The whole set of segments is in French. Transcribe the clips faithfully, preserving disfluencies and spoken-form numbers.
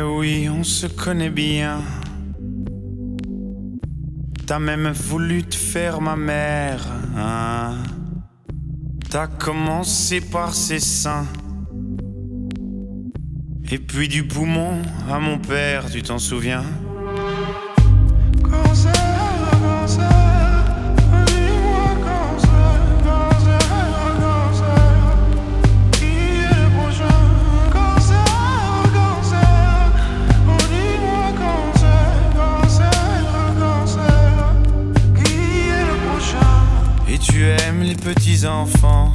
Eh oui, on se connaît bien. T'as même voulu te faire ma mère, hein? T'as commencé par ses seins, et puis du poumon à mon père, tu t'en souviens? Cancer, cancer, dis-moi cancer, cancer, cancer, qui est le prochain? Cancer, cancer, oh dis-moi cancer, cancer, cancer, qui est le prochain? Et tu aimes les petits enfants.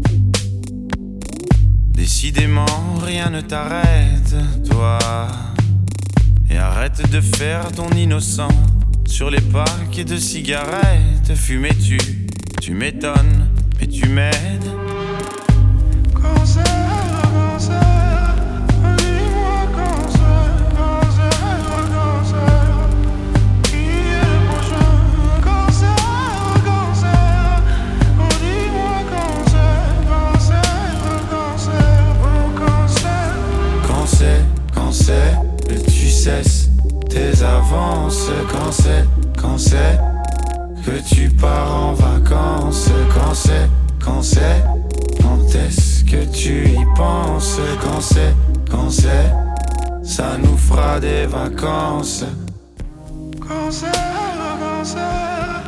Décidément, rien ne t'arrête, toi. Et arrête de faire ton innocent sur les paquets de cigarettes. Fumais-tu, tu m'étonnes, mais tu m'aides. Cancer, cancer, dis-moi cancer, cancer, cancer, qui est le prochain? Cancer, cancer, oh dis-moi cancer, cancer, cancer, oh cancer. Quand c'est, quand c'est que tu cesses tes avances, quand c'est, quand c'est que tu pars en vacances, quand c'est, quand c'est, quand est-ce que tu y penses, quand c'est, quand c'est, ça nous fera des vacances. Cancer, cancer.